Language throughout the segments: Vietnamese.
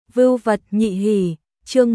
Vưu vật nhị hỉ, chương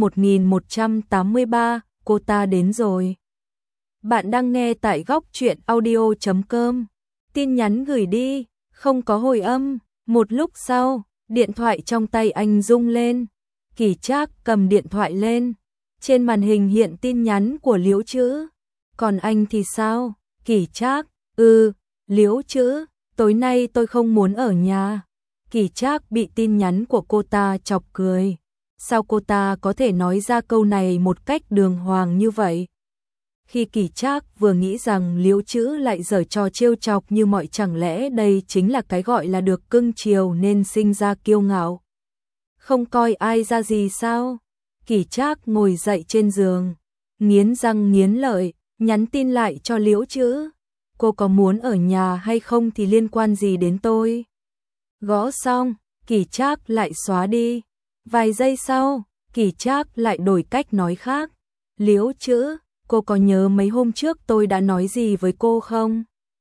1183, cô ta đến rồi. Bạn đang nghe tại góc truyện audio.com. Tin nhắn gửi đi, không có hồi âm. Một lúc sau, điện thoại trong tay anh rung lên. Kỳ Trác cầm điện thoại lên. Trên màn hình hiện tin nhắn của Liễu Trữ. Còn anh thì sao? Kỳ Trác, Liễu Trữ, tối nay tôi không muốn ở nhà. Kỳ Trác bị tin nhắn của cô ta chọc cười. Sao cô ta có thể nói ra câu này một cách đường hoàng như vậy? Khi Kỳ Trác vừa nghĩ rằng Liễu Trữ lại giở trò trêu chọc như mọi, chẳng lẽ đây chính là cái gọi là được cưng chiều nên sinh ra kiêu ngạo? Không coi ai ra gì sao? Kỳ Trác ngồi dậy trên giường, nghiến răng nghiến lợi, nhắn tin lại cho Liễu Trữ. Cô có muốn ở nhà hay không thì liên quan gì đến tôi? Gõ xong, Kỳ Trác lại xóa đi. Vài giây sau, Kỳ Trác lại đổi cách nói khác. Liễu Trữ, cô có nhớ mấy hôm trước tôi đã nói gì với cô không?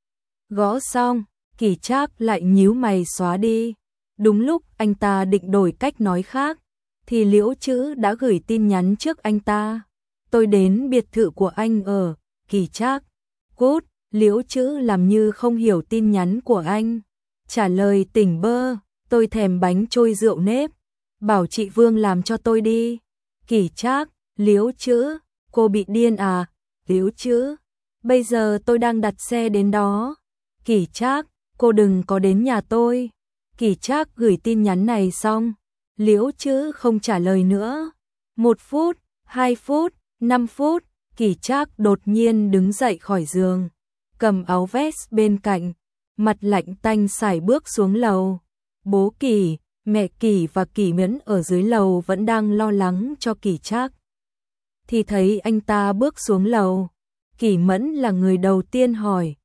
Gõ xong, Kỳ Trác lại nhíu mày xóa đi. Đúng lúc anh ta định đổi cách nói khác, thì Liễu Trữ đã gửi tin nhắn trước anh ta. Tôi đến biệt thự của anh ở. Kỳ Trác, cút. Liễu Trữ làm như không hiểu tin nhắn của anh. Trả lời tỉnh bơ, tôi thèm bánh trôi rượu nếp. Bảo chị Vương làm cho tôi đi. Kỳ Trác, Liễu Trữ, cô bị điên à? Liễu Trữ, bây giờ tôi đang đặt xe đến đó. Kỳ Trác, cô đừng có đến nhà tôi. Kỳ Trác gửi tin nhắn này xong, Liễu Trữ không trả lời nữa. 1 phút, 2 phút, 5 phút, Kỳ Trác đột nhiên đứng dậy khỏi giường, cầm áo vest bên cạnh, mặt lạnh tanh sải bước xuống lầu. Bố Kỳ, mẹ Kỳ và Kỳ Mẫn ở dưới lầu vẫn đang lo lắng cho Kỳ Trác. Thì thấy anh ta bước xuống lầu, Kỳ Mẫn là người đầu tiên hỏi.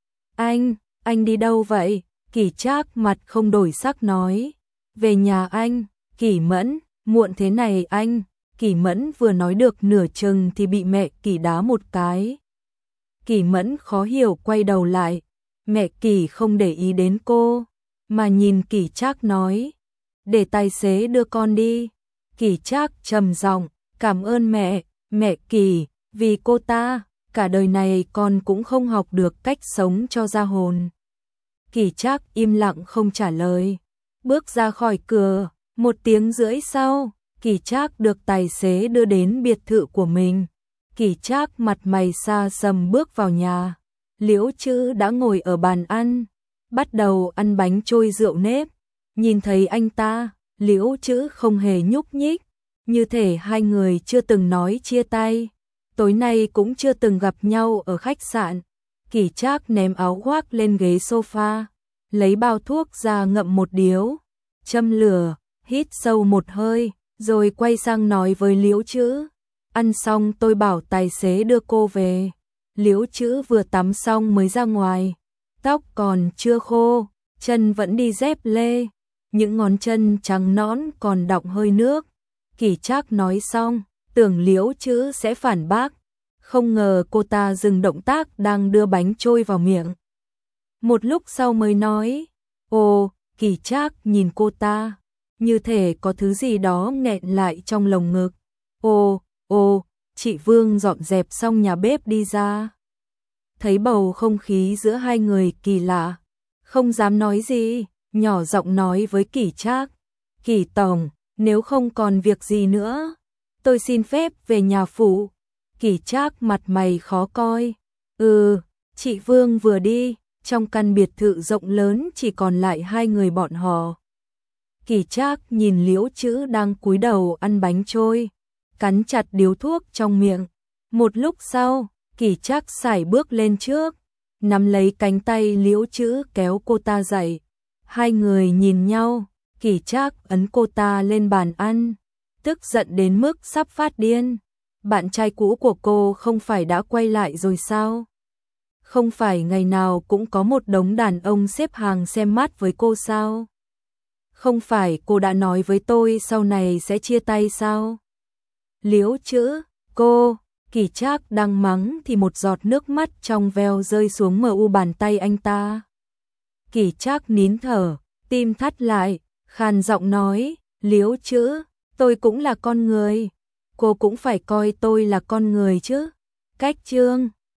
Anh đi đâu vậy? Kỳ Trác mặt không đổi sắc nói. Về nhà anh. Kỳ Mẫn, muộn thế này anh. Kỳ Mẫn vừa nói được nửa chừng thì bị mẹ Kỳ đá một cái. Kỳ Mẫn khó hiểu quay đầu lại. Mẹ Kỳ không để ý đến cô, mà nhìn Kỳ Trác nói. Để tài xế đưa con đi. Kỳ Trác trầm giọng, cảm ơn mẹ Kỳ, vì cô ta, cả đời này con cũng không học được cách sống cho ra hồn. Kỳ Trác im lặng không trả lời. Bước ra khỏi cửa, 1 tiếng rưỡi sau, Kỳ Trác được tài xế đưa đến biệt thự của mình. Kỳ Trác mặt mày xa sầm bước vào nhà. Liễu Trữ đã ngồi ở bàn ăn, bắt đầu ăn bánh trôi rượu nếp. Nhìn thấy anh ta, Liễu Trữ không hề nhúc nhích, như thể hai người chưa từng nói chia tay, tối nay cũng chưa từng gặp nhau ở khách sạn. Kỳ Trác ném áo khoác lên ghế sofa, lấy bao thuốc ra ngậm một điếu, châm lửa, hít sâu một hơi, rồi quay sang nói với Liễu Trữ. Ăn xong tôi bảo tài xế đưa cô về. Liễu Trữ vừa tắm xong mới ra ngoài, tóc còn chưa khô, chân vẫn đi dép lê, những ngón chân trắng nõn còn đọng hơi nước. Kỳ Trác nói xong, tưởng Liễu Trữ sẽ phản bác, không ngờ cô ta dừng động tác đang đưa bánh trôi vào miệng. Một lúc sau mới nói, ồ. Kỳ Trác nhìn cô ta, như thể có thứ gì đó nghẹn lại trong lồng ngực. Ồ, chị Vương dọn dẹp xong nhà bếp đi ra. Thấy bầu không khí giữa hai người kỳ lạ, không dám nói gì, nhỏ giọng nói với Kỳ Trác. Kỳ tổng, nếu không còn việc gì nữa, tôi xin phép về nhà phụ. Kỳ Trác mặt mày khó coi. Chị Vương vừa đi, trong căn biệt thự rộng lớn chỉ còn lại hai người bọn họ. Kỳ Trác nhìn Liễu Trữ đang cúi đầu ăn bánh trôi, cắn chặt điếu thuốc trong miệng. Một lúc sau, Kỳ Trác sải bước lên trước, nắm lấy cánh tay Liễu Trữ kéo cô ta dậy. Hai người nhìn nhau, Kỳ Trác ấn cô ta lên bàn ăn, tức giận đến mức sắp phát điên. Bạn trai cũ của cô không phải đã quay lại rồi sao? Không phải ngày nào cũng có một đống đàn ông xếp hàng xem mắt với cô sao? Không phải cô đã nói với tôi sau này sẽ chia tay sao? Liễu Trữ, cô. Kỳ Trác đang mắng thì một giọt nước mắt trong veo rơi xuống mu bàn tay anh ta. Kỳ Trác nín thở, tim thắt lại, khàn giọng nói, Liễu Trữ, Tôi cũng là con người. Cô cũng phải coi tôi là con người chứ. Cách chương